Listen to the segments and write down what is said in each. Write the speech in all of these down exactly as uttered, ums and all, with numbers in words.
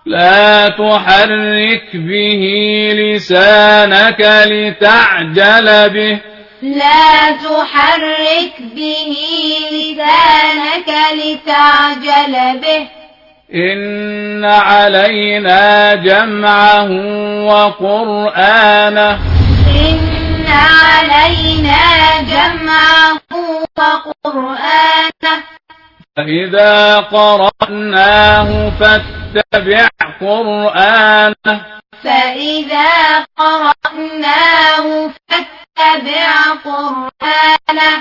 لا تحرك به لسانك لتعجل به لا تحرك به لسانك لتعجل به إن علينا جمعه وقرآنه إن علينا جمعه وقرآنه فإذا قرأناه فاتبع قرآنه فإذا قرأناه فاتبع قرآنه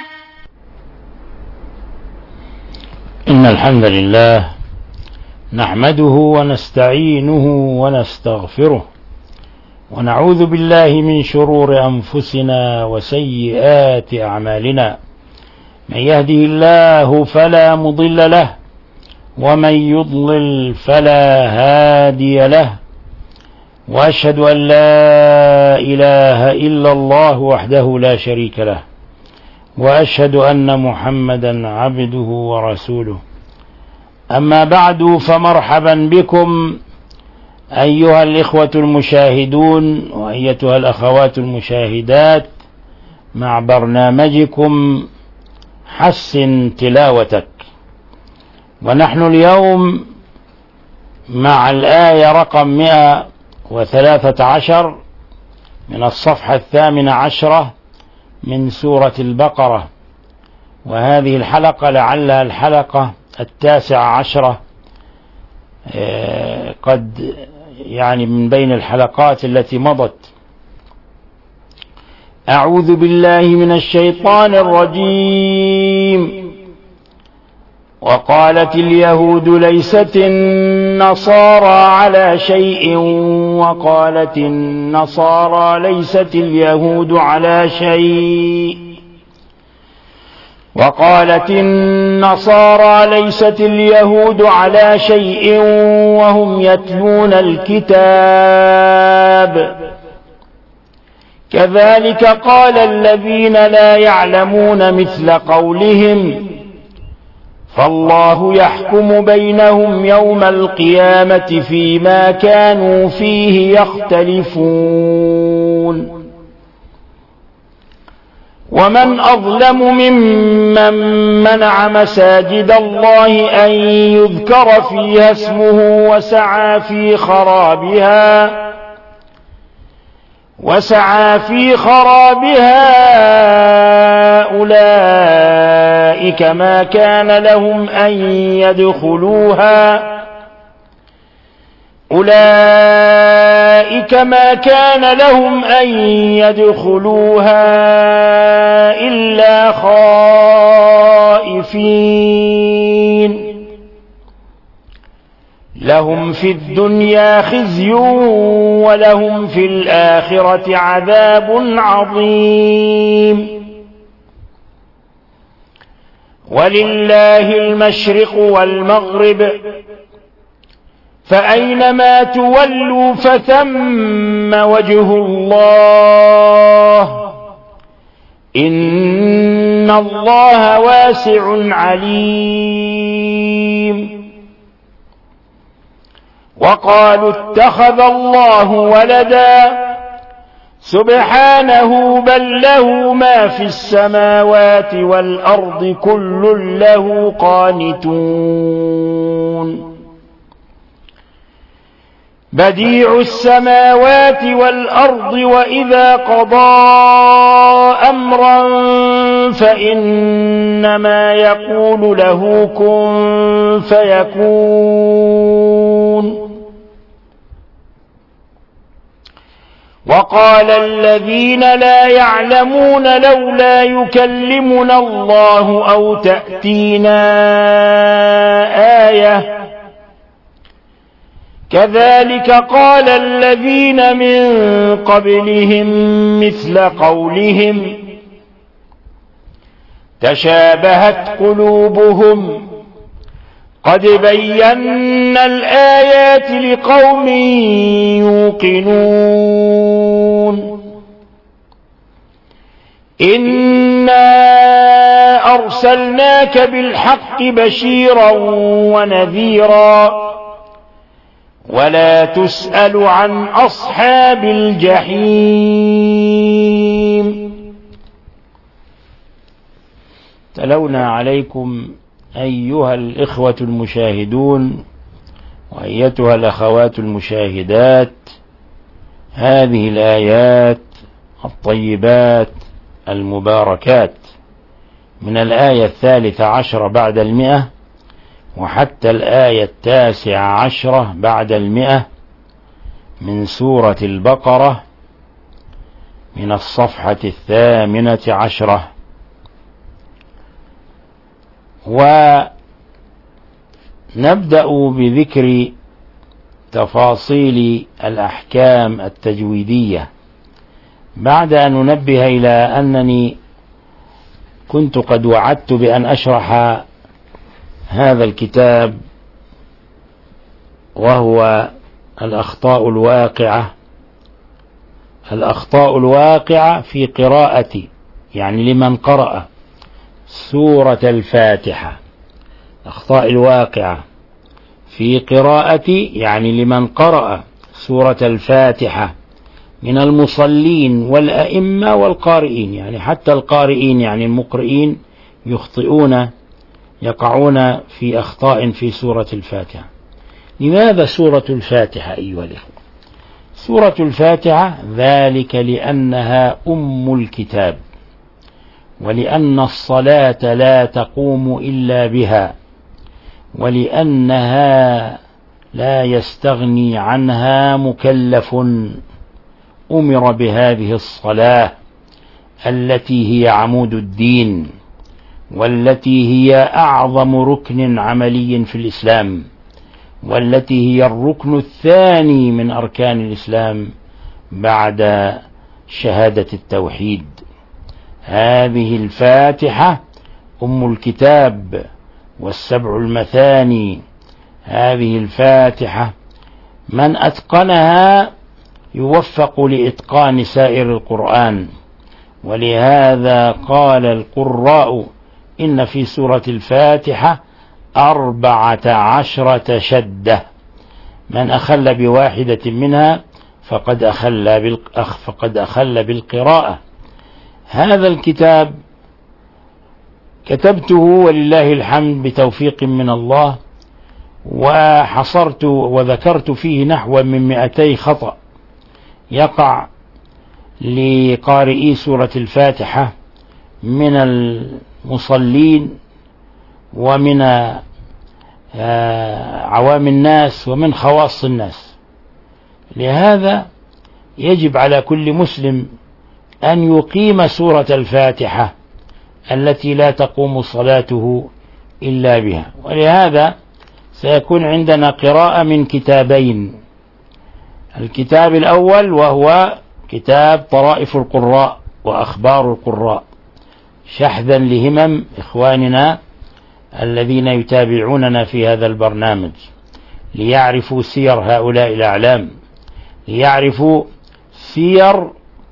إن الحمد لله نحمده ونستعينه ونستغفره ونعوذ بالله من شرور أنفسنا وسيئات أعمالنا من يهده الله فلا مضل له ومن يضلل فلا هادي له وأشهد أن لا إله إلا الله وحده لا شريك له وأشهد أن محمدا عبده ورسوله أما بعد فمرحبا بكم أيها الإخوة المشاهدون وأيتها الأخوات المشاهدات مع برنامجكم حسن تلاوتك. ونحن اليوم مع الآية رقم مئة وثلاثة عشر من الصفحة الثامنة عشرة من سورة البقرة، وهذه الحلقة لعلها الحلقة التاسعة عشرة قد يعني من بين الحلقات التي مضت. أعوذ بالله من الشيطان الرجيم. وقالت اليهود ليست النصارى على شيء وقالت النصارى ليست اليهود على شيء وقالت النصارى ليست اليهود على شيء وهم يتلون الكتاب كذلك قال الذين لا يعلمون مثل قولهم فالله يحكم بينهم يوم القيامة فيما كانوا فيه يختلفون ومن أظلم ممن منع مساجد الله أن يذكر فيها اسمه وسعى في خرابها وسعى في خرابها أولئك ما كان لهم أن يدخلوها أولئك ما كان لهم أن يدخلوها إلا خائفين لهم في الدنيا خزي ولهم في الآخرة عذاب عظيم ولله المشرق والمغرب فأينما تولوا فثم وجه الله إن الله واسع عليم. وقالوا اتخذ الله ولدا سبحانه بل له ما في السماوات والأرض كل له قانتون بديع السماوات والأرض وإذا قضى أمرا فإنما يقول له كن فيكون. وقال الذين لا يعلمون لولا يكلمنا الله أو تأتينا آية كذلك قال الذين من قبلهم مثل قولهم تشابهت قلوبهم قد بينا الآيات لقوم يوقنون إنا أرسلناك بالحق بشيرا ونذيرا ولا تسأل عن أصحاب الجحيم. تلونا عليكم أيها الإخوة المشاهدون وأيتها الأخوات المشاهدات هذه الآيات الطيبات المباركات من الآية الثالثة عشر بعد المئة وحتى الآية التاسعة عشرة بعد المئة من سورة البقرة من الصفحة الثامنة عشرة. ونبدأ بذكر تفاصيل الأحكام التجويدية بعد أن ننبه إلى أنني كنت قد وعدت بأن أشرح هذا الكتاب وهو الأخطاء الواقعة الأخطاء الواقعة في قراءة، يعني لمن قرأ سورة الفاتحة، الأخطاء الواقعة في قراءة يعني لمن قرأ سورة الفاتحة من المصلين والأئمة والقارئين، يعني حتى القارئين يعني المقرئين يخطئون يقعون في أخطاء في سورة الفاتحة. لماذا سورة الفاتحة أيها الإخوة؟ سورة الفاتحة ذلك لأنها أم الكتاب، ولأن الصلاة لا تقوم إلا بها، ولأنها لا يستغني عنها مكلف أمر بهذه الصلاة التي هي عمود الدين، والتي هي أعظم ركن عملي في الإسلام، والتي هي الركن الثاني من أركان الإسلام بعد شهادة التوحيد. هذه الفاتحة أم الكتاب والسبع المثاني. هذه الفاتحة من أتقنها يوفق لإتقان سائر القرآن، ولهذا قال القراء إن في سورة الفاتحة أربعة عشرة شدة، من أخل بواحدة منها فقد أخل فقد أخل بالقراءة. هذا الكتاب كتبته ولله الحمد بتوفيق من الله، وحصرت وذكرت فيه نحو من مئتي خطأ يقع لقارئي سورة الفاتحة من المصلين ومن عوام الناس ومن خواص الناس. لهذا يجب على كل مسلم أن يقيم سورة الفاتحة التي لا تقوم صلاته إلا بها. ولهذا سيكون عندنا قراءة من كتابين: الكتاب الأول وهو كتاب طرائف القراء وأخبار القراء، شحذا لهمم إخواننا الذين يتابعوننا في هذا البرنامج ليعرفوا سير هؤلاء الأعلام، ليعرفوا سير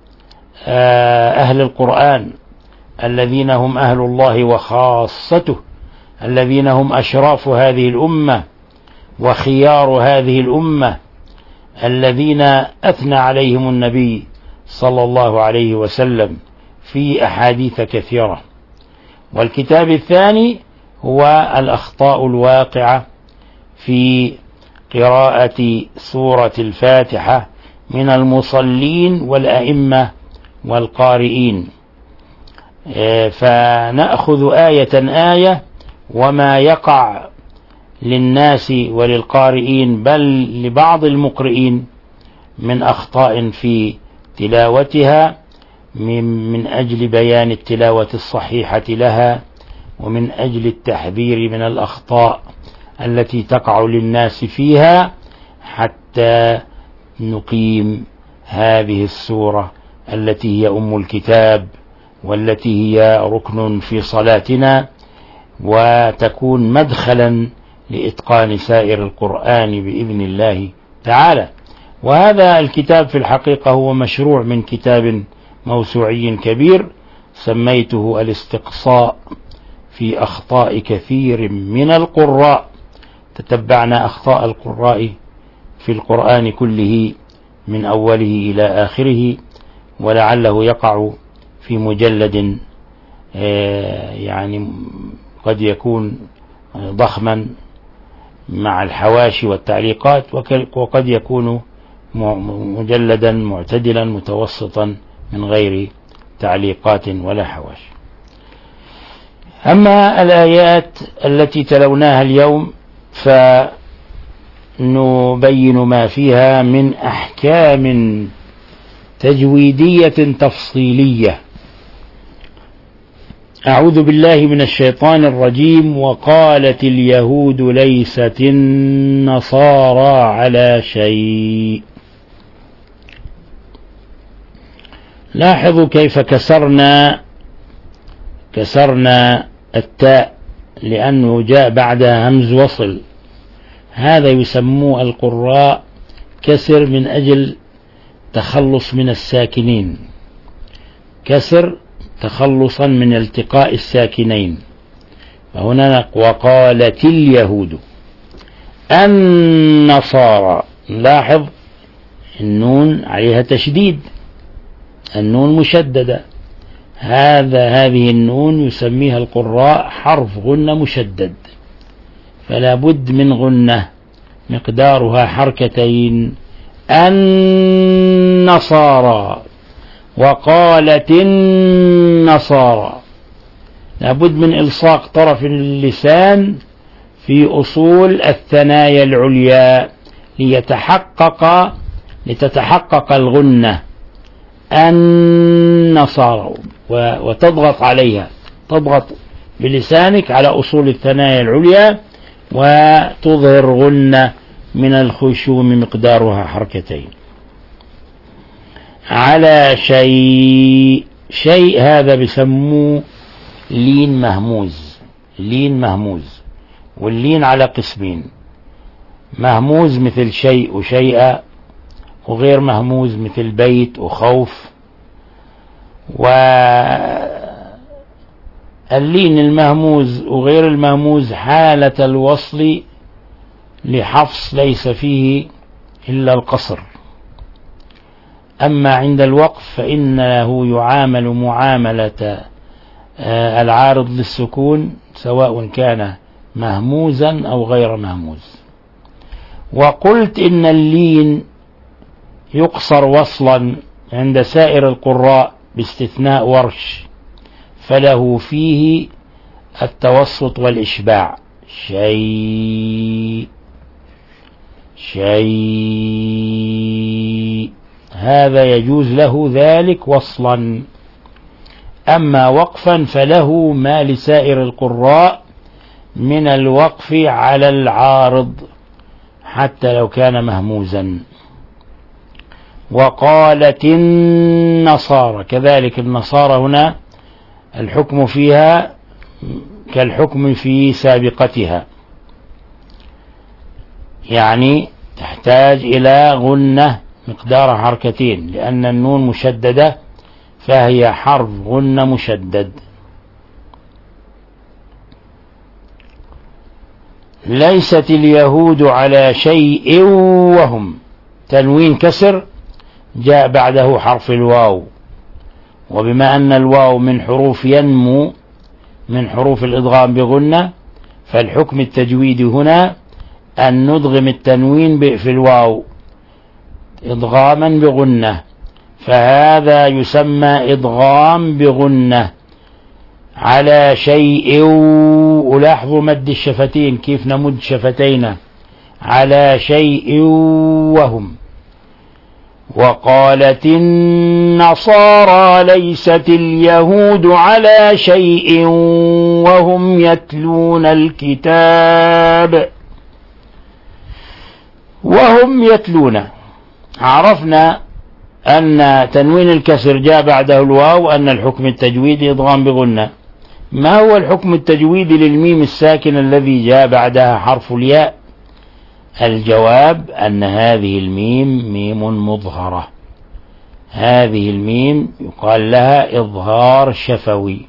أهل القرآن الذين هم أهل الله وخاصته، الذين هم أشراف هذه الأمة وخيار هذه الأمة، الذين أثنى عليهم النبي صلى الله عليه وسلم في أحاديث كثيرة. والكتاب الثاني هو الأخطاء الواقعة في قراءة سورة الفاتحة من المصلين والأئمة والقارئين. فنأخذ آية آية وما يقع للناس وللقارئين بل لبعض المقرئين من أخطاء في تلاوتها من أجل بيان التلاوة الصحيحة لها، ومن أجل التحذير من الأخطاء التي تقع للناس فيها، حتى نقيم هذه السورة التي هي أم الكتاب والتي هي ركن في صلاتنا، وتكون مدخلا لإتقان سائر القرآن بإذن الله تعالى. وهذا الكتاب في الحقيقة هو مشروع من كتاب موسوعي كبير سميته الاستقصاء في أخطاء كثير من القراء. تتبعنا أخطاء القراء في القرآن كله من أوله إلى آخره، ولعله يقع في مجلد يعني قد يكون ضخما مع الحواشي والتعليقات، وقد يكون مجلدا معتدلا متوسطا من غير تعليقات ولا حواشي. أما الآيات التي تلوناها اليوم فنبين ما فيها من أحكام تجويدية تفصيلية. أعوذ بالله من الشيطان الرجيم. وقالت اليهود ليست النصارى على شيء. لاحظوا كيف كسرنا كسرنا التاء لأنه جاء بعدها همز وصل. هذا يسموه القراء كسر من أجل تخلص من الساكنين، كسر تخلصا من التقاء الساكنين. فهنا وقالت اليهود النصارى، لاحظ النون عليها تشديد، النون مشددة، هذا هذه النون يسميها القراء حرف غنة مشدد، فلا بد من غنة مقدارها حركتين. النصارى، وقالت النصارى، لا بد من إلصاق طرف اللسان في أصول الثنايا العليا ليتحقق لتتحقق الغنة. النصارى، وتضغط عليها، تضغط بلسانك على أصول الثنايا العليا وتظهر غنة من الخشوم مقدارها حركتين. على شيء، شيء هذا بسموه لين مهموز، لين مهموز، واللين على قسمين: مهموز مثل شيء وشيئا، وغير مهموز مثل بيت وخوف. واللين المهموز وغير المهموز حالة الوصل لحفص ليس فيه إلا القصر، أما عند الوقف فإنه يعامل معاملة العارض للسكون سواء كان مهموزا أو غير مهموز. وقلت إن اللين يقصر وصلا عند سائر القراء باستثناء ورش، فله فيه التوسط والإشباع. شيء شيء هذا يجوز له ذلك وصلا، أما وقفا فله ما لسائر القراء من الوقف على العارض حتى لو كان مهموزا. وقالت النصارى، كذلك النصارى هنا الحكم فيها كالحكم في سابقتها، يعني تحتاج إلى غنة مقدار حركتين، لأن النون مشددة فهي حرف غنة مشدد. ليست اليهود على شيء وهم، تنوين كسر جاء بعده حرف الواو، وبما أن الواو من حروف ينمو من حروف الإدغام بغنة، فالحكم التجويدي هنا أن ندغم التنوين في الواو إدغاما بغنة، فهذا يسمى إدغام بغنة. على شيء، ولاحظوا مد الشفتين كيف نمد شفتينا، على شيء وهم. وقالت النصارى ليست اليهود على شيء وهم يتلون الكتاب. وهم يتلون، عرفنا أن تنوين الكسر جاء بعده الواو، أن الحكم التجويدي إدغام بغنة. ما هو الحكم التجويدي للميم الساكن الذي جاء بعدها حرف الياء؟ الجواب أن هذه الميم ميم مظهرة، هذه الميم يقال لها إظهار شفوي،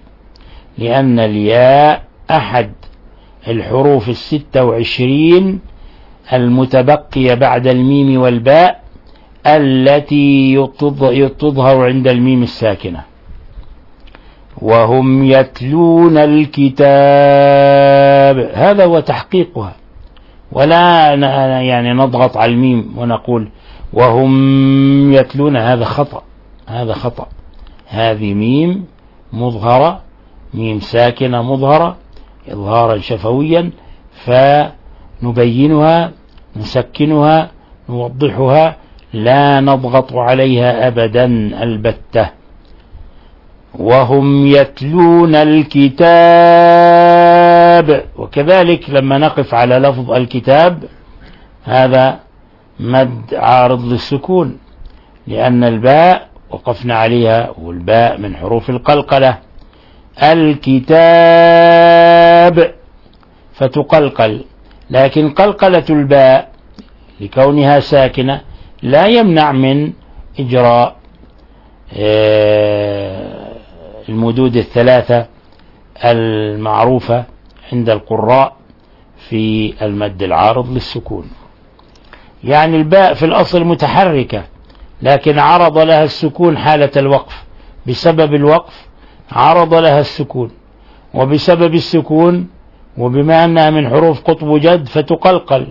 لأن الياء أحد الحروف الستة وعشرين المتبقية بعد الميم والباء التي تظهر عند الميم الساكنة. وهم يتلون الكتاب، هذا هو تحقيقها، ولا يعني نضغط على الميم ونقول وهم يتلون، هذا خطأ، هذا خطأ. هذه ميم مظهرة، ميم ساكنة مظهرة إظهارا شفويا، فنبينها نسكنها نوضحها، لا نضغط عليها أبدا البتة. وهم يتلون الكتاب، وكذلك لما نقف على لفظ الكتاب هذا مد عارض للسكون، لأن الباء وقفنا عليها، والباء من حروف القلقلة. الكتاب فتقلقل، لكن قلقلة الباء لكونها ساكنة لا يمنع من إجراء المدود الثلاثة المعروفة عند القراء في المد العارض للسكون. يعني الباء في الأصل متحركة، لكن عرض لها السكون حالة الوقف، بسبب الوقف عرض لها السكون، وبسبب السكون وبما أنها من حروف قطب جد فتقلقل.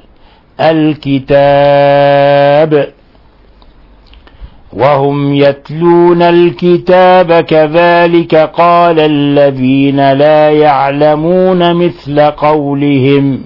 الكتاب. وهم يتلون الكتاب كذلك قال الذين لا يعلمون مثل قولهم.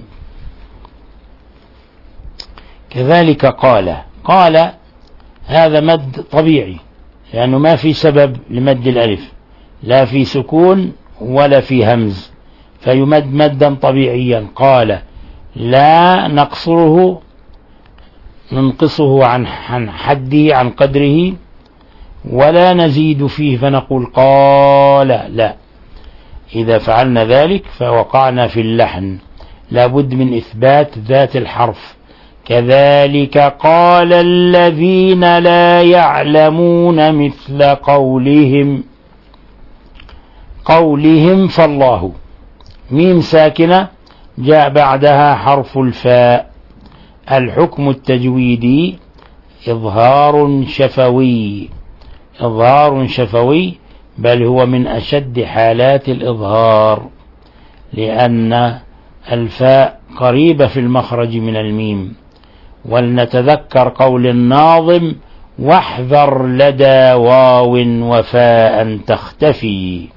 كذلك قال، قال هذا مد طبيعي، لأنه ما في سبب لمد الألف، لا في سكون ولا في همز، فيمد مدا طبيعيا. قال لا نقصره ننقصه عن حده عن قدره، ولا نزيد فيه فنقول قال، لا، إذا فعلنا ذلك فوقعنا في اللحن، لابد من إثبات ذات الحرف. كذلك قال الذين لا يعلمون مثل قولهم. قولهم فالله، ميم ساكنة جاء بعدها حرف الفاء. الحكم التجويدي إظهار شفوي، إظهار شفوي، بل هو من أشد حالات الإظهار، لأن الفاء قريبة في المخرج من الميم. ولنتذكر قول الناظم: واحذر لدى واو وفاء تختفي.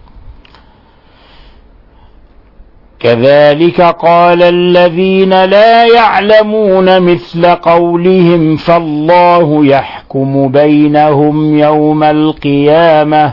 كذلك قال الذين لا يعلمون مثل قولهم فالله يحكم بينهم يوم القيامة.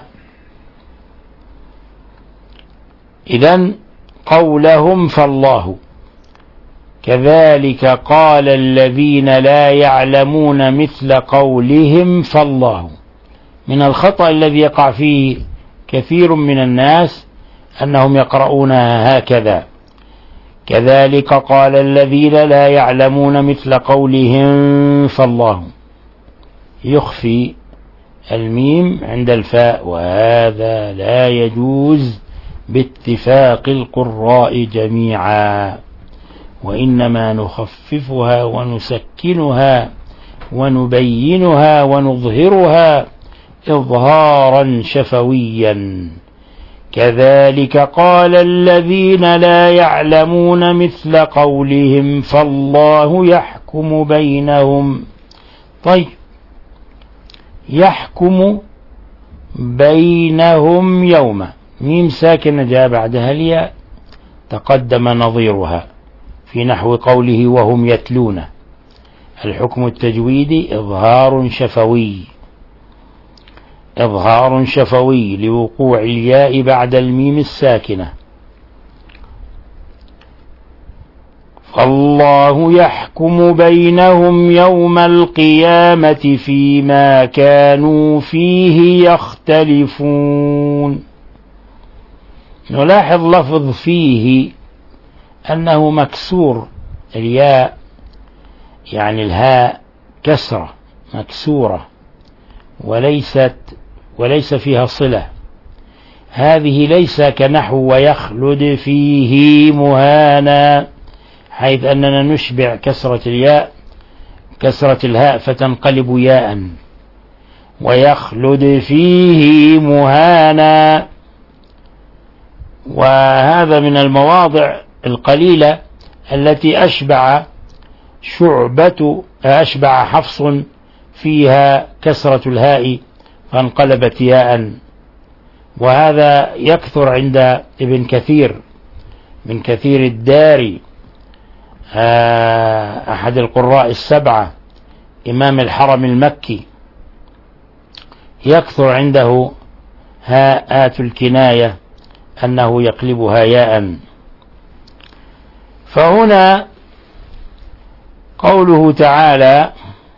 إذن قولهم فالله، كذلك قال الذين لا يعلمون مثل قولهم فالله. من الخطأ الذي يقع فيه كثير من الناس أنهم يقرؤونها هكذا: كذلك قال الذين لا يعلمون مثل قولهم فالله، يخفي الميم عند الفاء، وهذا لا يجوز باتفاق القراء جميعا، وإنما نخففها ونسكنها ونبينها ونظهرها إظهارا شفويا. كذلك قال الذين لا يعلمون مثل قولهم فالله يحكم بينهم. طيب، يحكم بينهم يوم، ميم ساكنة جاء بعدها الياء، تقدم نظيرها في نحو قوله وهم يتلون. الحكم التجويدي إظهار شفوي، إظهار شفوي لوقوع الياء بعد الميم الساكنة. فالله يحكم بينهم يوم القيامة فيما كانوا فيه يختلفون. نلاحظ لفظ فيه أنه مكسور، الياء يعني الهاء كسرة مكسورة، وليست وليس فيها صلة. هذه ليس كنحو ويخلد فيه مهانا، حيث أننا نشبع كسرة الياء كسرة الهاء فتنقلب ياء، ويخلد فيه مهانا. وهذا من المواضع القليلة التي أشبع شعبة أشبع حفص فيها كسرة الهاء فانقلبت ياء. وهذا يكثر عند ابن كثير من كثير الداري أحد القراء السبعة إمام الحرم المكي، يكثر عنده هاءات الكناية أنه يقلبها ياء. فهنا قوله تعالى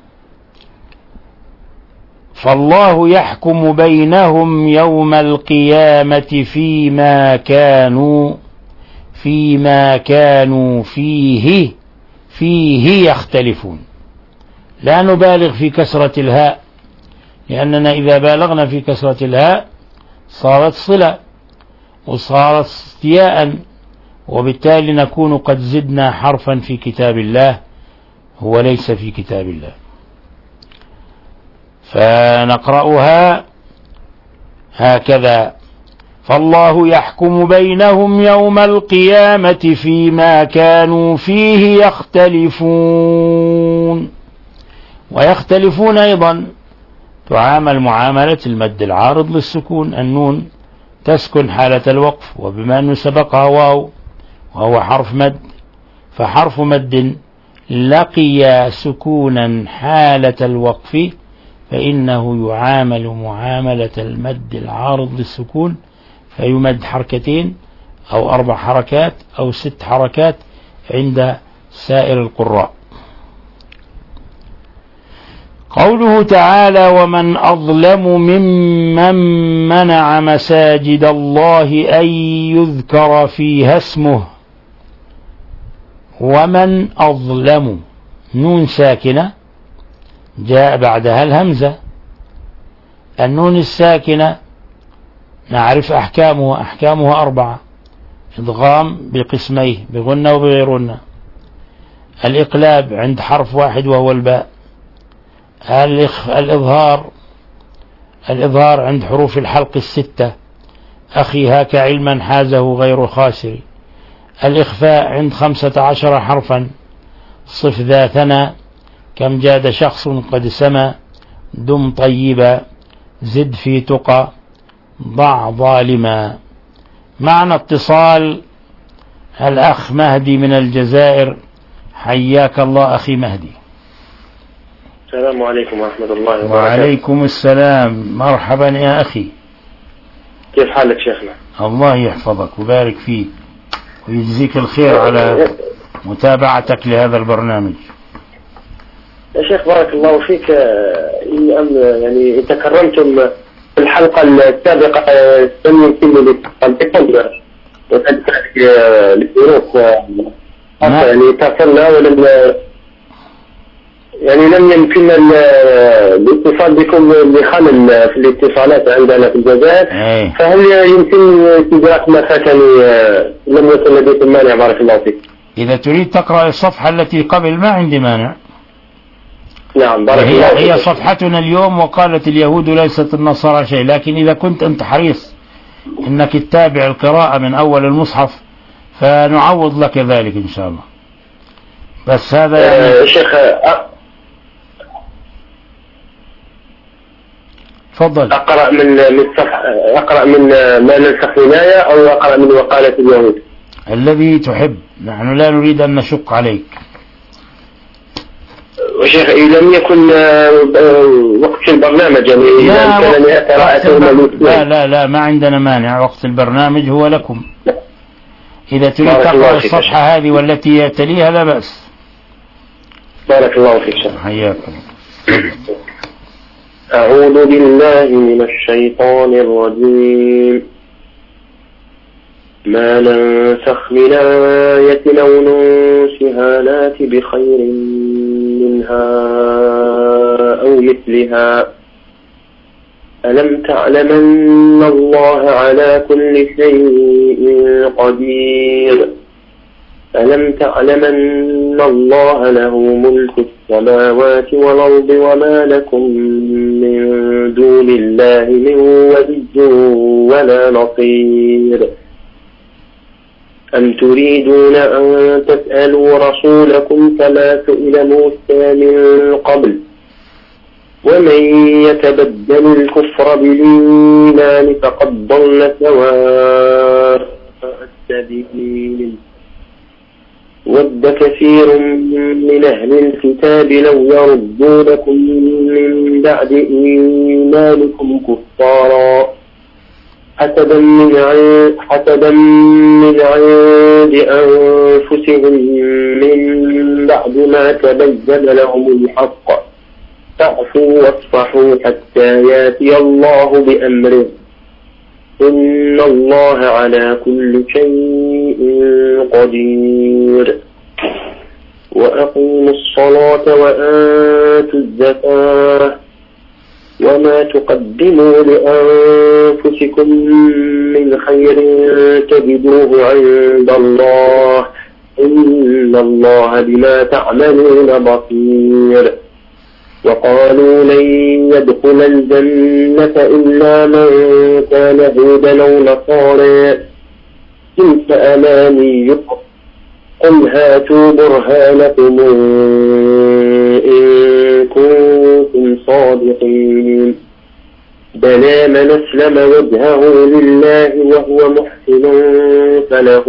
فالله يحكم بينهم يوم القيامة فيما كانوا فيما كانوا فيه فيه يختلفون. لا نبالغ في كسرة الهاء، لأننا إذا بالغنا في كسرة الهاء صارت صلة وصارت استياء، وبالتالي نكون قد زدنا حرفا في كتاب الله هو ليس في كتاب الله. فنقرأها هكذا فالله يحكم بينهم يوم القيامة فيما كانوا فيه يختلفون. ويختلفون أيضا تعامل معاملة المد العارض للسكون، النون تسكن حالة الوقف، وبما أنه سبقها واو وهو حرف مد فحرف مد لقي سكونا حالة الوقف فإنه يعامل معاملة المد العارض للسكون، فيمد حركتين أو أربع حركات أو ست حركات عند سائر القراء. قوله تعالى ومن أظلم ممن منع مساجد الله أن يذكر فيها اسمه. ومن أظلم نون ساكنة جاء بعدها الهمزة. النون الساكنة نعرف أحكامها أحكامها أربعة: إدغام بقسميه بغنة وبغير غنة، الإقلاب عند حرف واحد وهو الباء، الإظهار الإظهار عند حروف الحلق الستة أخي هاك علما حازه غير خاسر، الإخفاء عند خمسة عشر حرفا صف ذا ثنى كم جاد شخص قد سما دم طيبا زد في تقى ضع ظالما. معنى اتصال الأخ مهدي من الجزائر، حياك الله أخي مهدي. السلام عليكم ورحمة الله وبركاته. وعليكم السلام، مرحبا يا أخي، كيف حالك شيخنا؟ الله يحفظك ويبارك فيك ويجزيك الخير على متابعتك لهذا البرنامج. يا شيخ بارك الله فيك، يعني تكرمتم في الحلقة السابقة لم يمكن للتقدم وتدخل للظروف يعني اتصلنا ولم يعني لم يمكن الاتصال بكم لخلل في الاتصالات عندنا في الجزائر. أي. فهل يمكن استدراك ما فاتني لم يكن لديكم مانع؟ بارك الله فيك. إذا تريد تقرأ الصفحة التي قبل ما عندي مانع. نعم بارك هي الله فيك. هي صفحتنا اليوم وقالت اليهود ليست النصارى شيء، لكن إذا كنت أنت حريص إنك تتابع القراءة من أول المصحف فنعوض لك ذلك إن شاء الله. بس هذا يعني آه شيخ تفضل. أقرأ من من صفحة أقرأ من ما ننسخ ولاية أو أقرأ من وقالة اليهود؟ الذي تحب، نحن لا نريد أن نشق عليك. وشيخ إذا لم يكن وقت البرنامج يعني إذا كان قراءته لا لا لا ما عندنا مانع، وقت البرنامج هو لكم. إذا تريد تقرأ الصفحة هذه والتي تليها لا بأس. بارك الله فيك شيخ. حياكم. أعوذ بالله من الشيطان الرجيم. ما ننسخ من آية أو ننسها نأت بخير منها أو مثلها ألم تعلم أن الله على كل شيء قدير. ألم تعلم أن الله له ملك السماوات والأرض وما لكم من دون الله من ولي ولا نصير أم تريدون أن تسألوا رسولكم كما سئل موسى من قبل ومن يتبدل الكفر بالإيمان فقد ضل سواء السبيل ود كثير من أهل الكتاب لو يردونكم من بعد إيمانكم كفارا حسدا من عند, حسدا من عند أنفسهم من بعد ما تبين لهم الحق فاعفوا واصفحوا حتى ياتي الله بأمره إن الله على كل شيء قدير وأقيموا الصلاة وآتوا الزكاة وما تقدموا لأنفسكم من خير تجدوه عند الله إن الله بما تعملون بصير وقالوا لن يدخل الجنة إلا من كان هودا أو نصارى تلك أمانيكم قل هاتوا برهانكم إن كنتم صادقين بلى من أسلم وجهه لله وهو محسن فله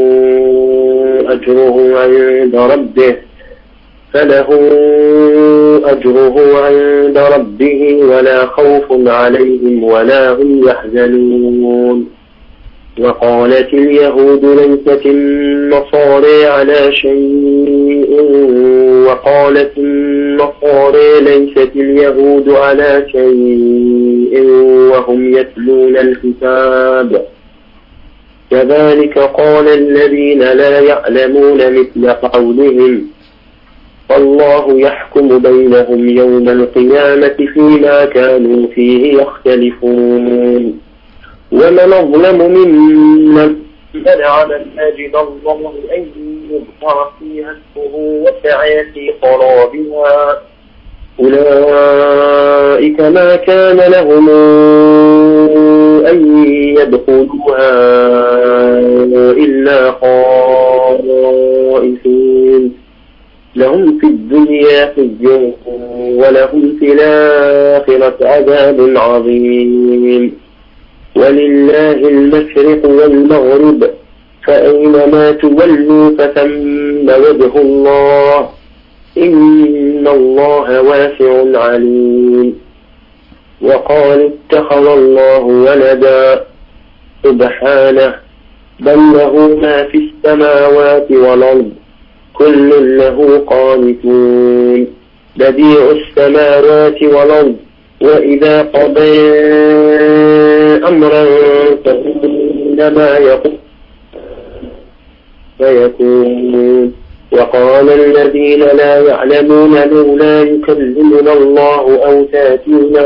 أجره عند ربه فله أجره عند ربه ولا خوف عليهم ولا هم يحزنون وقالت اليهود ليست النصارى على شيء وقالت النصارى ليست اليهود على شيء وهم يتلون الكتاب كذلك قال الذين لا يعلمون مثل قولهم فالله يحكم بينهم يوم القيامة فيما كانوا فيه يختلفون ومن أظلم ممن منع مساجد الله أن يذكر فيها اسمه وسعى في خرابها أولئك ما كان لهم أن يدخلوها إلا خائفين لهم في الدنيا خزي ولهم في الآخرة عذاب عظيم ولله المشرق والمغرب فأينما تولوا فثم وجه الله إن الله واسع عليم وقال اتخذ الله ولدا سبحانه بل له ما في السماوات والأرض كل له قانتون بديع السماوات والأرض وإذا قضى أمرا فإنما يقول فيكون وقال الذين لا يعلمون لولا يكلمنا الله أو تأتينا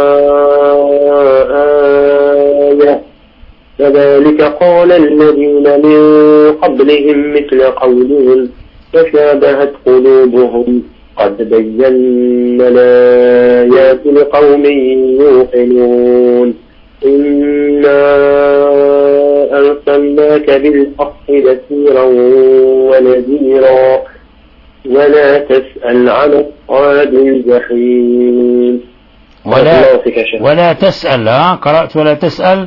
آية كذلك قال الذين من قبلهم مثل قولهم تشابهت قلوبهم قد بينا الآيات لقوم يوقنون إنا أرسلناك بالحق بشيرا ونذيرا ولا تسأل عن أصحاب الجحيم ولا, ولا تسأل ها قرأت ولا تسأل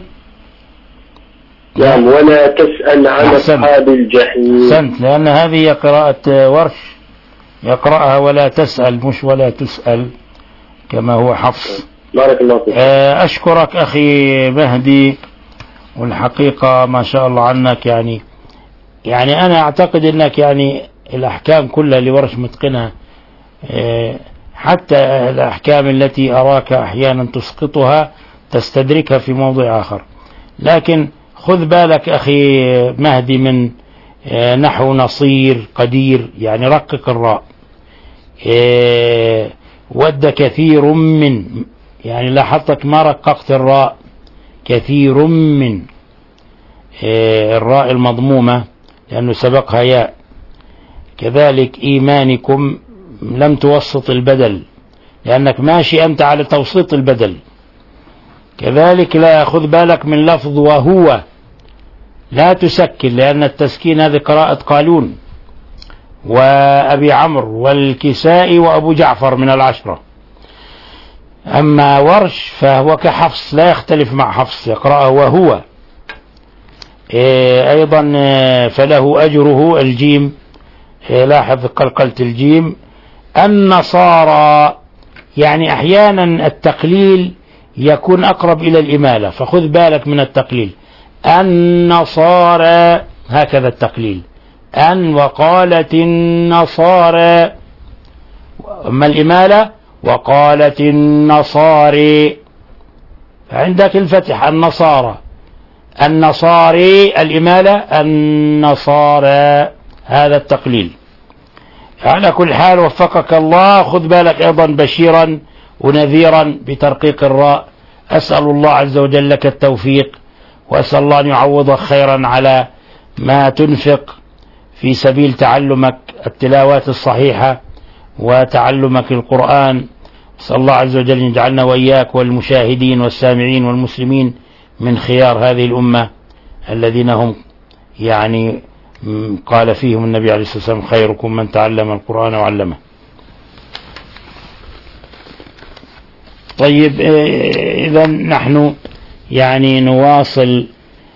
نعم ولا تسأل عن أصحاب الجحيم أحسنت لأن هذه قراءة ورش يقرأها ولا تسأل مش ولا تسأل كما هو حفص. بارك الله فيك. أشكرك أخي مهدي والحقيقة ما شاء الله عنك يعني يعني أنا أعتقد أنك يعني الأحكام كلها لورش متقنها حتى الأحكام التي أراك أحيانا تسقطها تستدركها في موضوع آخر لكن خذ بالك أخي مهدي من نحو نصير قدير يعني رقق الراء ود كثير من يعني لاحظتك ما رققت الراء كثير من الراء المضمومة لأنه سبقها ياء. كذلك إيمانكم لم توسط البدل لأنك ماشي أنت على توسيط البدل. كذلك لا خذ بالك من لفظ وهو، لا تسكن لأن التسكين هذه قراءة قالون وأبي عمرو والكسائي وأبو جعفر من العشرة. أما ورش فهو كحفص لا يختلف مع حفص، يقرأه وهو. أيضا فله أجره الجيم، لاحظ قلقلة الجيم. النصارى يعني أحيانا التقليل يكون أقرب إلى الإمالة، فخذ بالك من التقليل. النصارى هكذا التقليل، أن وقالت النصارى. أما الإمالة وقالت النصاري، فعندك الفتح النصارى. النصاري الإمالة النصارى، هذا التقليل. على كل حال وفقك الله. خذ بالك أيضا بشيرا ونذيرا بترقيق الراء. أسأل الله عز وجل لك التوفيق، وأسأل الله أن يعوضك خيرا على ما تنفق في سبيل تعلمك التلاوات الصحيحة وتعلمك القرآن. أسأل الله عز وجل أن يجعلنا وإياك والمشاهدين والسامعين والمسلمين من خيار هذه الأمة الذين هم يعني قال فيهم النبي عليه الصلاة والسلام خيركم من تعلم القرآن وعلمه. طيب إذا نحن يعني نواصل.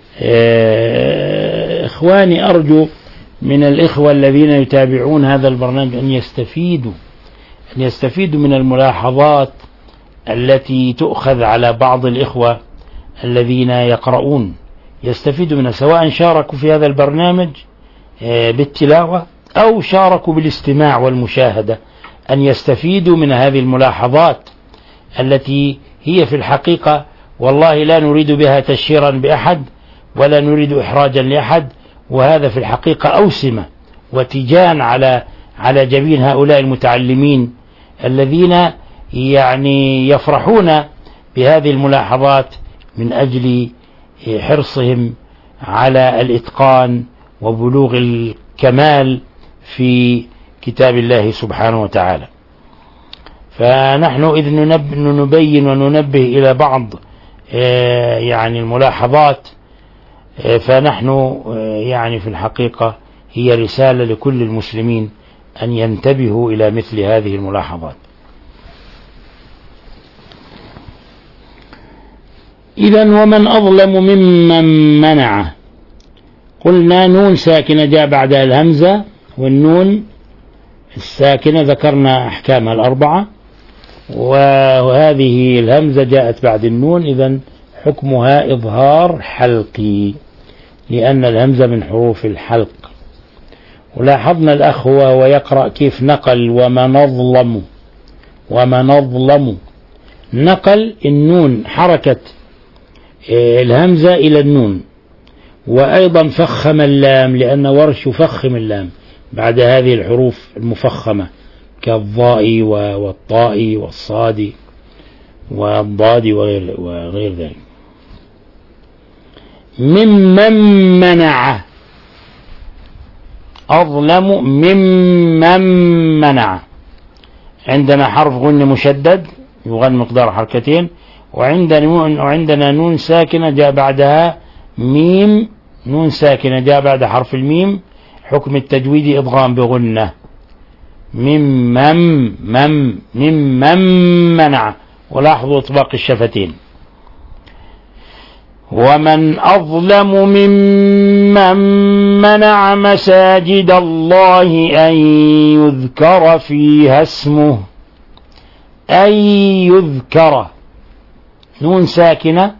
إخواني أرجو من الإخوة الذين يتابعون هذا البرنامج أن يستفيدوا أن يستفيدوا من الملاحظات التي تؤخذ على بعض الإخوة الذين يقرؤون، يستفيدوا منها سواء شاركوا في هذا البرنامج بالتلاوة أو شاركوا بالاستماع والمشاهدة، أن يستفيدوا من هذه الملاحظات التي هي في الحقيقة والله لا نريد بها تشهيرا بأحد ولا نريد إحراجا لأحد، وهذا في الحقيقة أوسمة وتيجان على على جبين هؤلاء المتعلمين الذين يعني يفرحون بهذه الملاحظات من أجل حرصهم على الإتقان وبلوغ الكمال في كتاب الله سبحانه وتعالى. فنحن إذ نبين وننبه إلى بعض يعني الملاحظات، فنحن يعني في الحقيقة هي رسالة لكل المسلمين أن ينتبهوا إلى مثل هذه الملاحظات. إذن ومن أظلم ممن منع، قلنا نون ساكنة جاء بعدها الهمزة، والنون الساكنة ذكرنا أحكامها الأربعة، وهذه الهمزة جاءت بعد النون، إذن حكمها إظهار حلقي لأن الهمزة من حروف الحلق. ولاحظنا الأخ وهو يقرأ كيف نقل ومن أظلم ومن أظلم، نقل النون حركة الهمزة إلى النون، وأيضا فخم اللام لأن ورش فخم اللام بعد هذه الحروف المفخمة كالضاء والطاء والصاد والضاد وغير, وغير ذلك. ممن منع، أظلم ممن منع، عندنا حرف غن مشدد يغن مقدار حركتين، وعندنا وعندنا نون ساكنة جاء بعدها ميم، نون ساكنة جاء بعد حرف الميم، حكم التجويد إضغام بغنة. ممن مم ممن منع، ولاحظوا إطباق الشفتين. ومن أظلم ممن منع مساجد الله أن يذكر فيها اسمه، أن يذكر، نون ساكنة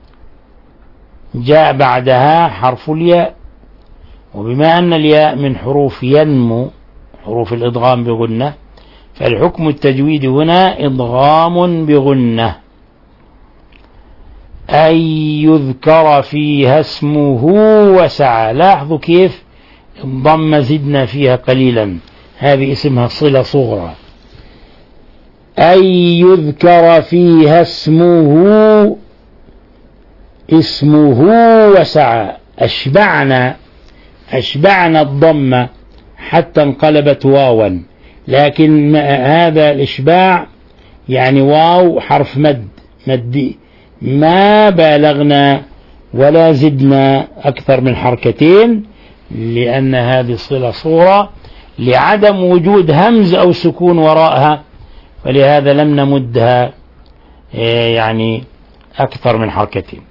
جاء بعدها حرف الياء، وبما أن الياء من حروف ينمو حروف الإضغام بغنة، فالحكم التجويد هنا إضغام بغنة. أن يذكر فيها اسمه وسعى، لاحظوا كيف انضم زدنا فيها قليلا، هذه اسمها صلة صغرى. أن يذكر فيها اسمه، اسمه وسعى، أشبعنا أشبعنا الضمة حتى انقلبت واوا، لكن هذا الإشباع يعني واو حرف مد مد، ما بالغنا ولا زدنا أكثر من حركتين، لأن هذه الصلة صورة لعدم وجود همز أو سكون وراءها، فلهذا لم نمدها يعني أكثر من حركتين.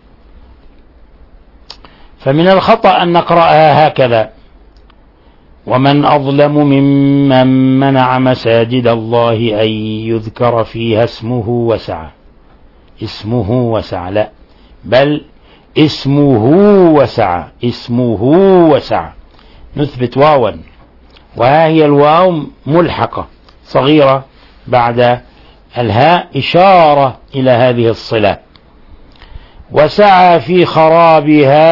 فمن الخطأ أن نقرأها هكذا: ومن أظلم ممن منع مساجد الله أن يذكر فيها اسمه وسعى. اسمه وسعى، لا، بل اسمه وسعى، اسمه وسعى، نثبت واوا، وها هي الواو ملحقة صغيرة بعد الهاء إشارة إلى هذه الصلة. وسعى في خرابها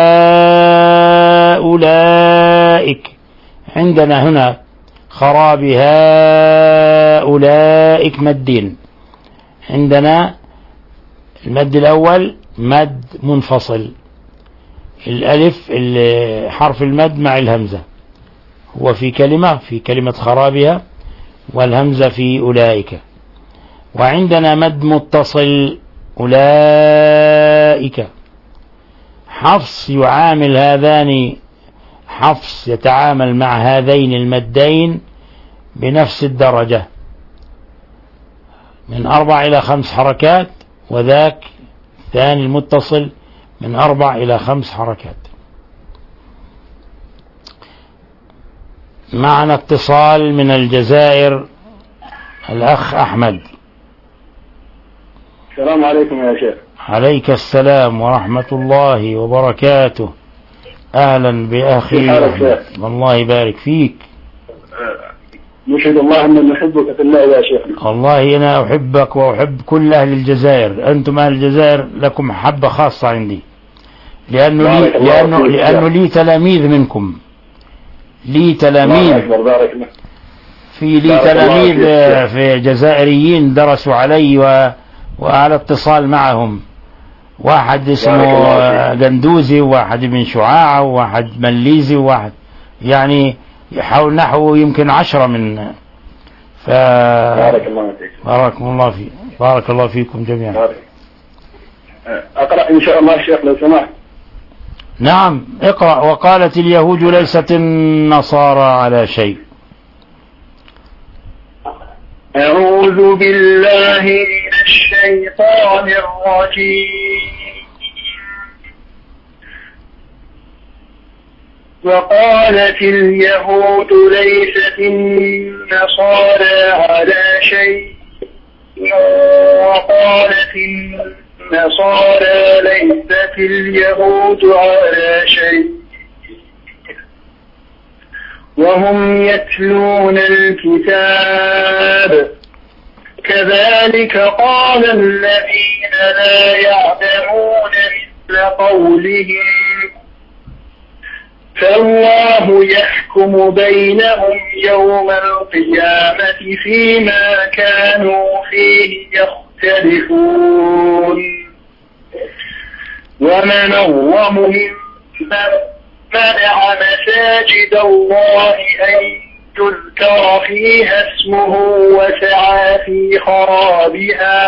أولئك، عندنا هنا خرابها أولئك مدين، عندنا المد الأول مد منفصل، الألف حرف المد مع الهمزة، هو في كلمة في كلمة خرابها، والهمزة في أولئك. وعندنا مد متصل أولئك. حفص يعامل هذان، حفص يتعامل مع هذين المدين بنفس الدرجة من أربع إلى خمس حركات، وذاك ثاني المتصل من أربع إلى خمس حركات. معنا اتصال من الجزائر، الأخ أحمد. السلام عليكم يا شيخ. عليك السلام ورحمة الله وبركاته. أهلا بأخي أحمد، الله يبارك فيك. نشهد الله أن نحبك في الله يا شيخ. والله أنا أحبك وأحب كل أهل الجزائر، أنتم أهل الجزائر لكم محبة خاصة عندي، لأنه لي, لأنه, لأنه لي تلاميذ منكم، لي تلاميذ في لي تلاميذ في جزائريين درسوا علي و... وعلى اتصال معهم، واحد اسمه جندوزي، وواحد من شعاعة، وواحد مليزي، وواحد يعني يحاول نحو يمكن عشرة من ف... بارك الله فيك. بارك الله فيك، بارك الله فيكم جميعا. بارك. أقرأ إن شاء الله شيخ لو سمحت. نعم اقرأ. وقالت اليهود ليست النصارى على شيء. أعوذ بالله من الشيطان الرجيم. وقالت اليهود ليست النصارى على شيء، وقالت النصارى ليست اليهود على شيء، وهم يتلون الكتاب. كذلك قال الذين لا يعلمون مثل قولهم، فالله يحكم بينهم يوم القيامة فيما كانوا فيه يختلفون. ومن أظلم ممن منع مساجد الله أن يذكر فيها اسمه وسعى في خرابها،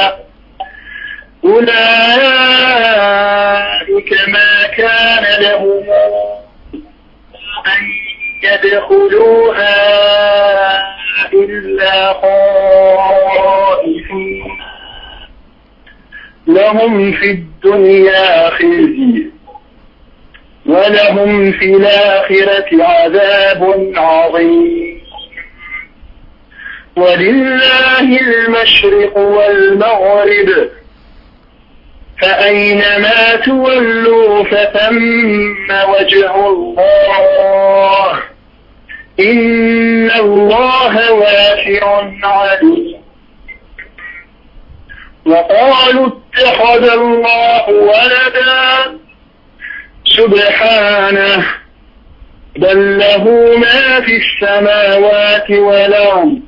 أولئك ما كان لهم أن يدخلوها إلا خائفين، لهم في الدنيا خزي ولهم في الآخرة عذاب عظيم. ولله المشرق والمغرب، فأينما تولوا فثم وجه الله، إن الله واسع عليم. وقالوا اتخذ الله ولدا، سبحانه، بل له ما في السماوات والأرض،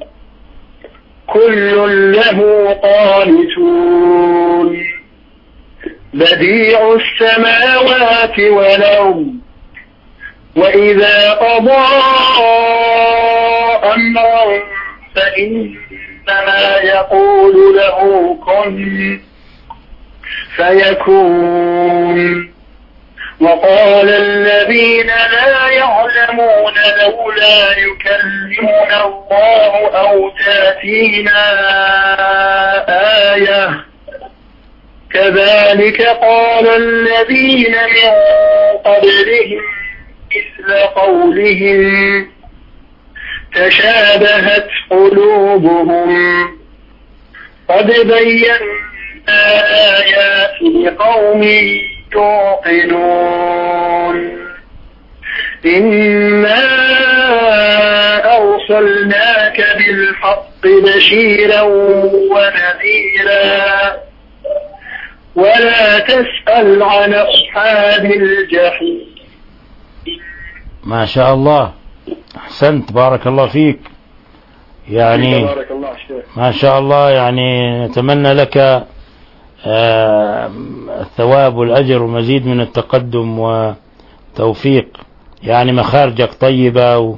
كل له قانتون. بديع السماوات والأرض، وإذا قضى أمرا فإنما يقول له كن فيكون. وقال الذين لا يعلمون لولا يكلمنا الله أو تأتينا آية كذلك قال الذين من قبلهم مثل قولهم تشابهت قلوبهم قد بينا آيات لقوم يوقنون. إنا أرسلناك بالحق بشيرا ونذيرا ولا تسأل عن أصحاب الجحيم. ما شاء الله، أحسنت، بارك الله فيك. يعني بارك الله شيخ. ما شاء الله، يعني نتمنى لك الثواب والأجر ومزيد من التقدم وتوفيق. يعني مخارجك طيبة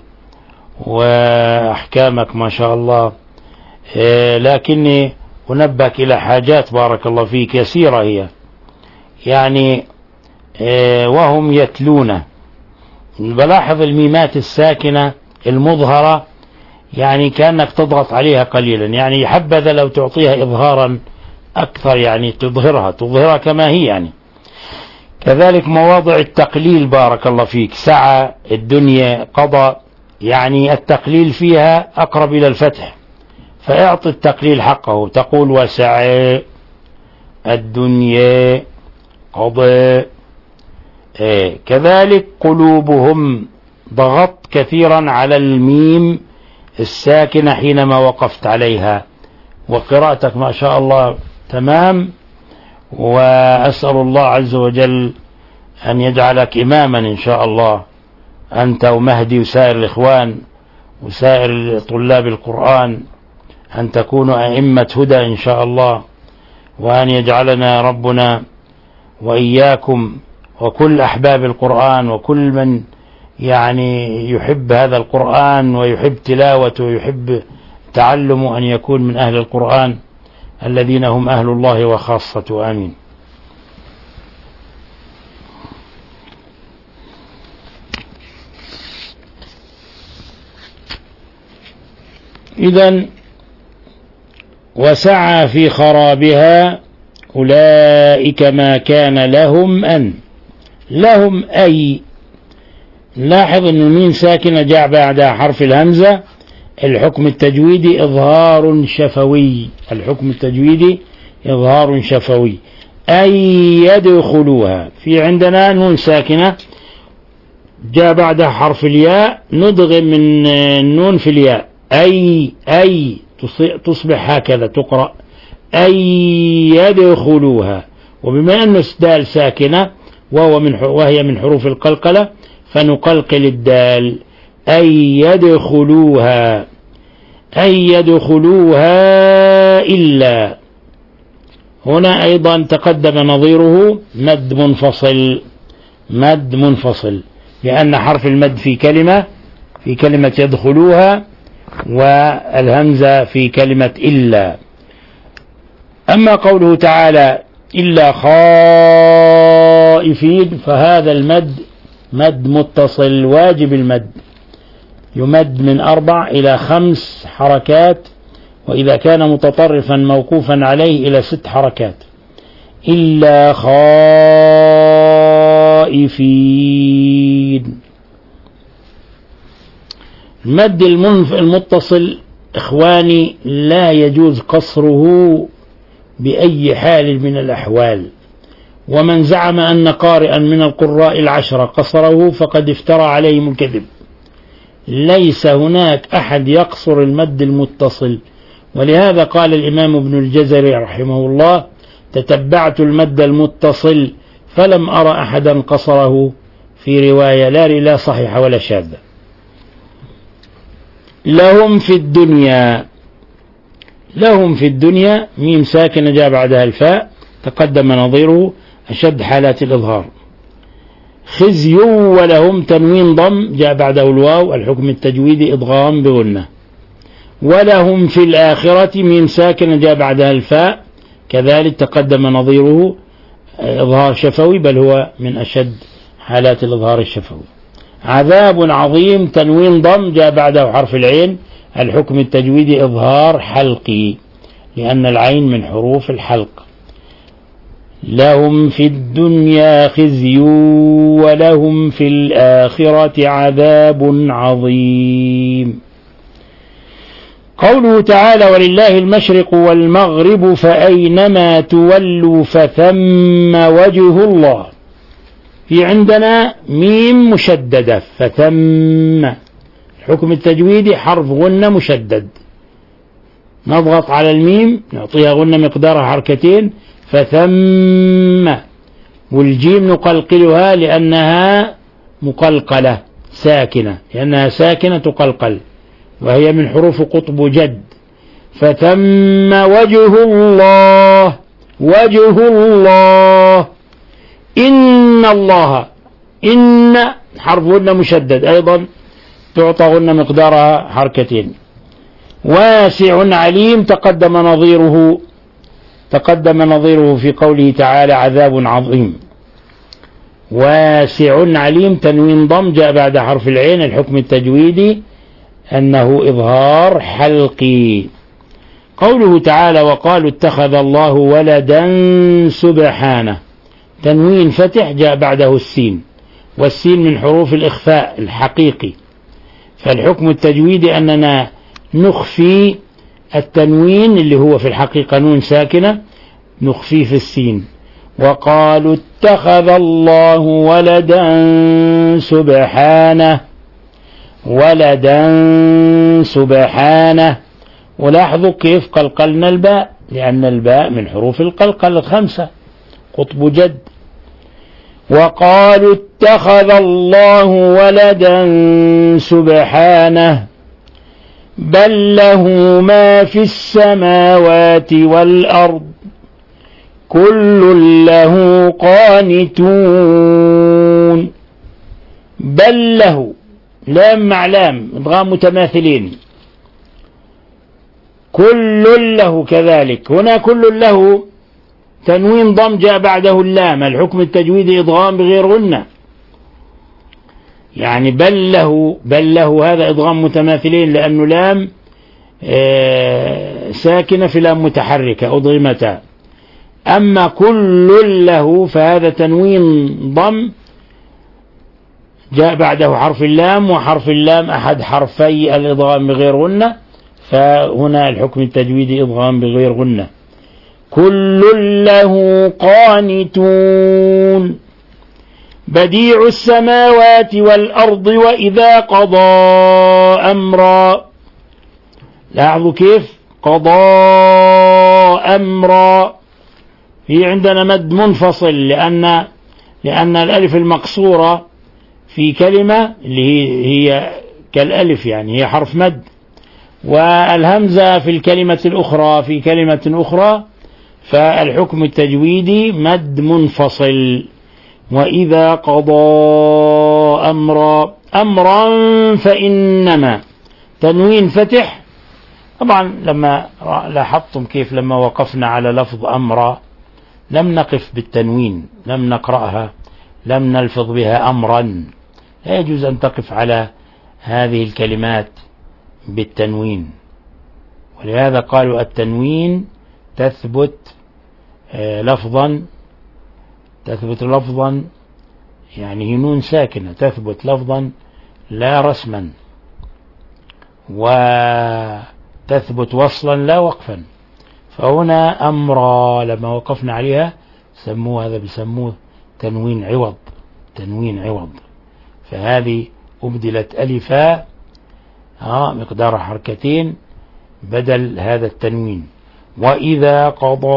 وأحكامك ما شاء الله، لكني أنبهك إلى حاجات بارك الله فيك يسيرة هي. يعني وهم يتلون، بلاحظ الميمات الساكنة المظهرة يعني كأنك تضغط عليها قليلا، يعني حبذا لو تعطيها إظهارا أكثر، يعني تظهرها تظهرها كما هي. يعني كذلك مواضع التقليل بارك الله فيك، سعى، الدنيا، قضى، يعني التقليل فيها أقرب إلى الفتح، فاعطي التقليل حقه، تقول وسعى الدنيا قضى. إيه. كذلك قلوبهم، ضغطت كثيرا على الميم الساكنة حينما وقفت عليها، وقراءتك ما شاء الله تمام، وأسأل الله عز وجل أن يجعلك إماما إن شاء الله، أنت ومهدي وسائر الإخوان وسائر طلاب القرآن، أن تكونوا أئمة هدى إن شاء الله، وأن يجعلنا ربنا وإياكم وكل أحباب القرآن وكل من يعني يحب هذا القرآن ويحب تلاوته ويحب تعلمه أن يكون من أهل القرآن الذين هم أهل الله وخاصته. آمين. إذن وسعى في خرابها أولئك ما كان لهم أن، لهم أي، لاحظ أن الميم ساكنة جاء بعدها حرف الهمزة. الحكم التجويدي إظهار شفوي، الحكم التجويدي إظهار شفوي، أي يدخلوها. في عندنا نون ساكنة جاء بعدها حرف الياء، ندغم من النون في الياء، أي أي تصبح هكذا تقرأ أي يدخلوها، وبما أن الدال ساكنة وهو من وهي من حروف القلقلة فنقلقل الدال، أي يدخلوها، أي يدخلوها إلا. هنا أيضا تقدم نظيره مد منفصل، مد منفصل، لأن حرف المد في كلمة في كلمة يدخلوها، والهمزة في كلمة إلا. أما قوله تعالى إلا خائفين، فهذا المد مد متصل واجب المد، يمد من أربع إلى خمس حركات، وإذا كان متطرفا موقوفا عليه إلى ست حركات. إلا خائفين. المد المتصل إخواني لا يجوز قصره بأي حال من الأحوال، ومن زعم أن قارئا من القراء العشرة قصره فقد افترى عليهم الكذب. ليس هناك أحد يقصر المد المتصل، ولهذا قال الإمام ابن الجزري رحمه الله تتبعت المد المتصل فلم أرى أحدا قصره في رواية لا لا صحيحة ولا شاذة. لهم في الدنيا، لهم في الدنيا ميم ساكنة جاء بعدها الفاء، تقدم نظيره أشد حالات الإظهار. خزي ولهم تنوين ضم جاء بعده الواو الحكم التجويدي إضغام بغنة. ولهم في الآخرة ميم ساكنة جاء بعدها الفاء كذلك تقدم نظيره إظهار شفوي بل هو من أشد حالات الإظهار الشفوي. عذاب عظيم تنوين ضم جاء بعده حرف العين الحكم التجويدي إظهار حلقي لأن العين من حروف الحلق. لهم في الدنيا خزي ولهم في الآخرة عذاب عظيم. قوله تعالى ولله المشرق والمغرب فأينما تولوا فثم وجه الله. في عندنا ميم مشددة فثم الحكم التجويدي حرف غنة مشدد نضغط على الميم نعطيها غنة مقدارها حركتين فثم والجيم نقلقلها لأنها مقلقلة ساكنة لأنها ساكنة تقلقل وهي من حروف قطب جد. فثم وجه الله وجه الله إن الله إن حرف غنة مشدد أيضا تعطى غنة مقدارها حركتين. واسع عليم تقدم نظيره تقدم نظيره في قوله تعالى عذاب عظيم. واسع عليم تنوين ضم جاء بعد حرف العين الحكم التجويدي أنه إظهار حلقي. قوله تعالى وقالوا اتخذ الله ولدا سبحانه تنوين فتح جاء بعده السين والسين من حروف الإخفاء الحقيقي فالحكم التجويدي أننا نخفي التنوين اللي هو في الحقيقة نون ساكنة نخفيه في السين. وقالوا اتخذ الله ولدا سبحانه ولدا سبحانه. ولاحظوا كيف قلقلنا الباء لأن الباء من حروف القلقل الخمسة قطب جد. وقالوا اتخذ الله ولدا سبحانه بل له ما في السماوات والأرض كل له قانتون. بل له لام مع لام ادغام متماثلين كل له كذلك هنا كل له تنوين ضم جاء بعده اللام الحكم التجويدي إضغام بغير غنة يعني بل له بل له هذا إضغام متماثلين لأنه لام ساكنة في لام متحركة أضغمتا. أما كل له فهذا تنوين ضم جاء بعده حرف اللام وحرف اللام أحد حرفي الإضغام بغير غنة فهنا الحكم التجويدي إضغام بغير غنة. كل له قانتون بديع السماوات والأرض وإذا قضى أمرا. لاحظوا كيف قضى أمرا في عندنا مد منفصل لأن لأن الألف المقصورة في كلمة اللي هي كالألف يعني هي حرف مد والهمزة في الكلمة الأخرى في كلمة أخرى فالحكم التجويدي مد منفصل. وإذا قضى أمرا أمرا فإنما تنوين فتح. طبعا لما لاحظتم كيف لما وقفنا على لفظ أمرا لم نقف بالتنوين لم نقرأها لم نلفظ بها أمرا لا يجوز أن تقف على هذه الكلمات بالتنوين ولهذا قالوا التنوين تثبت لفظا تثبت لفظا يعني نون ساكنة تثبت لفظا لا رسما وتثبت وصلا لا وقفا. فهنا أمرا لما وقفنا عليها سموه هذا بسموه تنوين عوض تنوين عوض فهذه أبدلت ألفا آه مقدار حركتين بدل هذا التنوين. وإذا قضى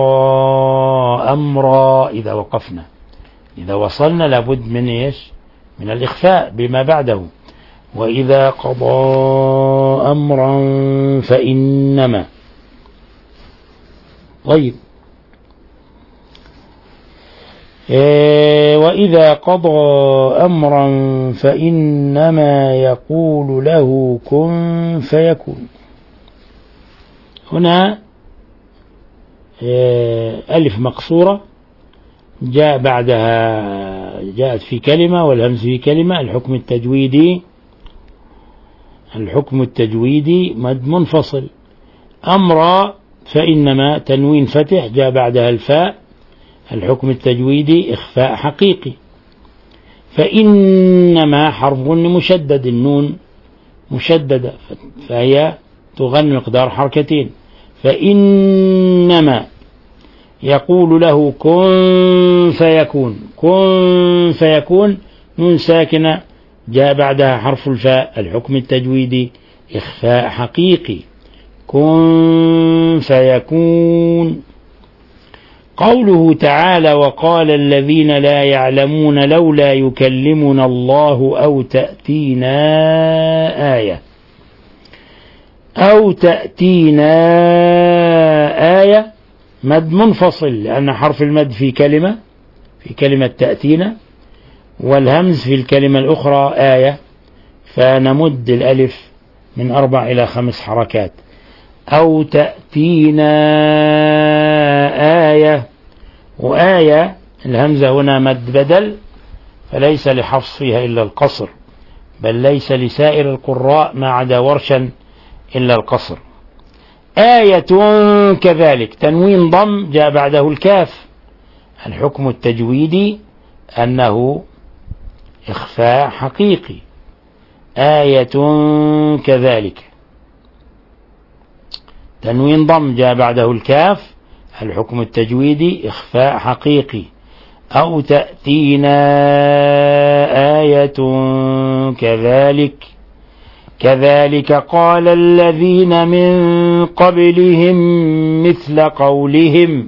أمرا إذا وقفنا إذا وصلنا لابد من إيش من الإخفاء بما بعده. وإذا قضى أمرا فإنما. طيب إيه وإذا قضى أمرا فإنما يقول له كن فيكون. هنا ألف مقصورة جاء بعدها جاءت في كلمة والهمز في كلمة. الحكم التجويدي الحكم التجويدي مد منفصل. أمر فإنما تنوين فتح جاء بعدها الفاء. الحكم التجويدي إخفاء حقيقي. فإنما حرف غن مشدد، النون مشددة فهي تغن مقدار حركتين. فإنما يقول له كن فيكون. كن فيكون نون ساكنة جاء بعدها حرف الفاء. الحكم التجويدي إخفاء حقيقي. كن فيكون. قوله تعالى وقال الذين لا يعلمون لولا يكلمنا الله أو تأتينا آية أو تأتينا آية مد منفصل لأن حرف المد في كلمة في كلمة تأتينا والهمز في الكلمة الأخرى آية، فنمد الألف من أربع إلى خمس حركات. أو تأتينا آية، وآية الهمزة هنا مد بدل فليس لحفص فيها إلا القصر، بل ليس لسائر القراء ما عدا ورشا إلا القصر. آية كذلك تنوين ضم جاء بعده الكاف. الحكم التجويدي أنه إخفاء حقيقي. آية كذلك تنوين ضم جاء بعده الكاف. الحكم التجويدي إخفاء حقيقي. أو تأتينا آية كذلك كذلك قال الذين من قبلهم مثل قولهم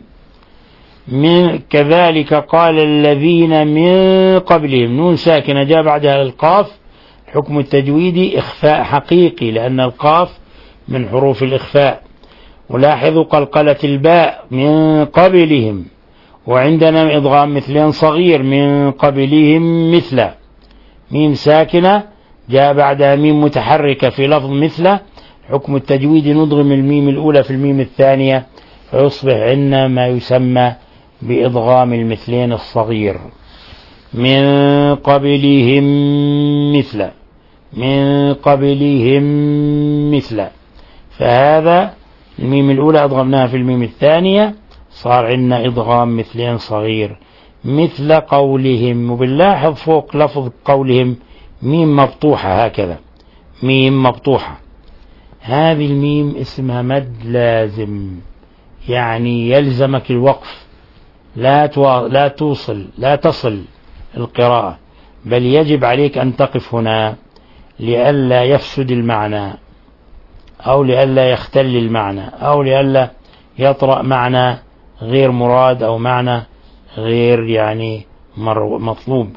من كذلك قال الذين من قبلهم نون ساكنة جاء بعدها القاف. الحكم التجويدي إخفاء حقيقي لأن القاف من حروف الإخفاء. ولاحظوا قلقلة الباء من قبلهم، وعندنا إضغام مثلين صغير من قبلهم مثل ميم ساكنة جاء بعدها ميم متحركة في لفظ مثل. حكم التجويد نضغم الميم الأولى في الميم الثانية فيصبح عندنا ما يسمى بإضغام المثلين الصغير. من قبلهم مثل من قبلهم مثل، فهذا الميم الأولى أضغمناها في الميم الثانية صار عندنا إضغام مثلين صغير مثل قولهم. وبنلاحظ فوق لفظ قولهم ميم مفتوحة هكذا ميم مفتوحة. هذه الميم اسمها مد لازم، يعني يلزمك الوقف، لا تو... لا توصل لا تصل القراءة، بل يجب عليك أن تقف هنا لئلا يفسد المعنى أو لئلا يختل المعنى أو لئلا يطرأ معنى غير مراد أو معنى غير يعني مطلوب.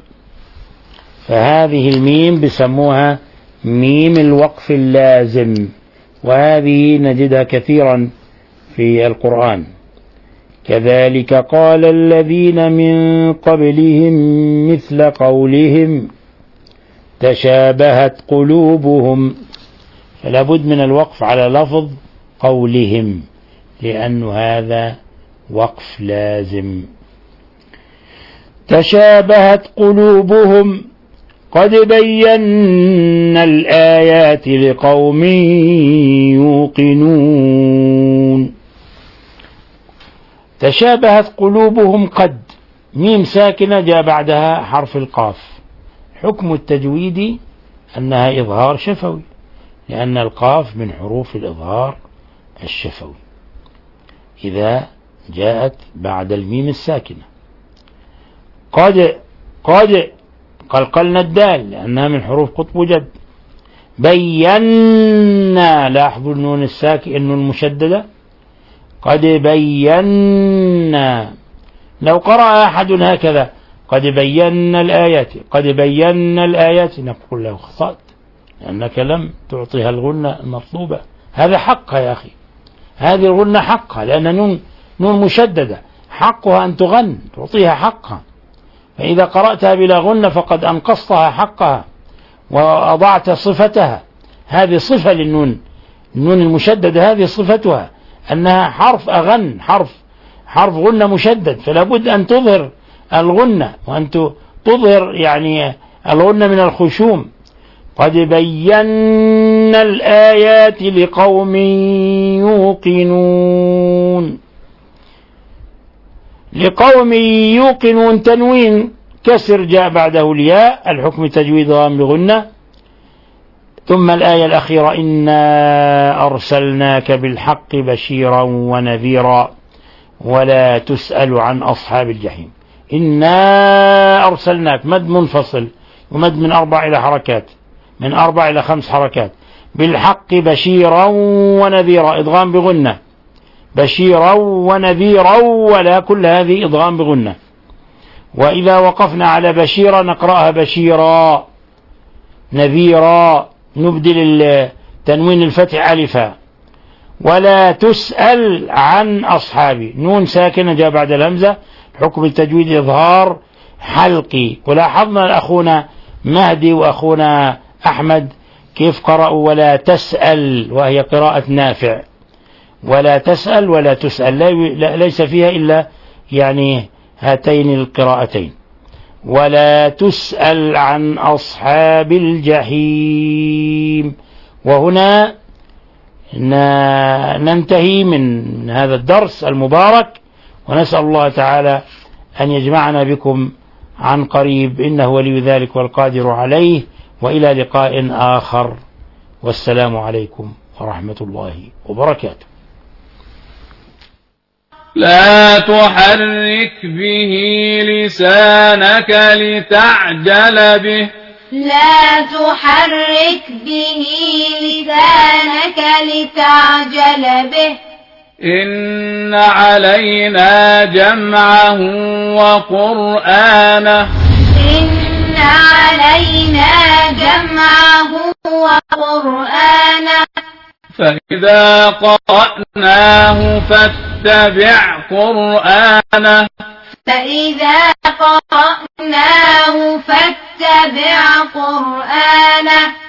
فهذه الميم بسموها ميم الوقف اللازم، وهذه نجدها كثيرا في القرآن. كذلك قال الذين من قبلهم مثل قولهم تشابهت قلوبهم، فلا بد من الوقف على لفظ قولهم لأن هذا وقف لازم. تشابهت قلوبهم قد بينا الآيات لقوم يوقنون. تشابهت قلوبهم قد ميم ساكنة جاء بعدها حرف القاف. حكم التجويد أنها إظهار شفوي لأن القاف من حروف الإظهار الشفوي إذا جاءت بعد الميم الساكنة. قد قد قلقلنا الدال لأنها من حروف قطب جد. بينا، لاحظوا النون الساكنة النون المشددة قد بينا. لو قرأ أحد هكذا قد بينا الآيات قد بينا الآيات نقول له خطأت لأنك لم تعطيها الغنة المطلوبة. هذا حقها يا أخي، هذه الغنة حقها لأن نون نون مشددة حقها أن تغن تعطيها حقها. فإذا قرأتها بلا غنة فقد أنقصتها حقها وأضعت صفتها. هذه صفة للنون، النون المشددة هذه صفتها أنها حرف أغن، حرف حرف غنة مشدد، فلا بد أن تظهر الغنة وأن تظهر يعني الغنة من الخشوم. قد بينا الآيات لقوم يوقنون. لقوم يوقنون تنوين كسر جاء بعده الياء، الحكم التجويد بغنة. ثم الآية الأخيرة إنا أرسلناك بالحق بشيرا ونذيرا ولا تسأل عن أصحاب الجحيم. إنا أرسلناك مد منفصل ومد من أربع إلى حركات، من أربع إلى خمس حركات. بالحق بشيرا ونذيرا إدغام بغنة، بشيرا ونذيرا ولا كل هذه إدغام بغنة. وإذا وقفنا على بشيرا نقرأها بشيرا، نذيرا نبدل التنوين الفتح ألفا. ولا تسأل عن أصحابي نون ساكنة جاء بعد الهمزة، حكم التجويد إظهار حلقي. ولاحظنا أخونا مهدي وأخونا أحمد كيف قرأوا ولا تسأل، وهي قراءة نافع. ولا تسأل ولا تسأل ليس فيها إلا يعني هاتين القراءتين. ولا تسأل عن أصحاب الجحيم. وهنا ننتهي من هذا الدرس المبارك، ونسأل الله تعالى أن يجمعنا بكم عن قريب، إنه ولي ذلك والقادر عليه. وإلى لقاء آخر، والسلام عليكم ورحمة الله وبركاته. لا تحرك به لسانك لتعجل به. لا تحرك به لسانك لتعجل به. إن علينا جمعه وقرآنه. إن علينا جمعه وقرآنه. فإذا قرأناه فاتبع قرآنه. فإذا قرأناه فاتبع قرآنه.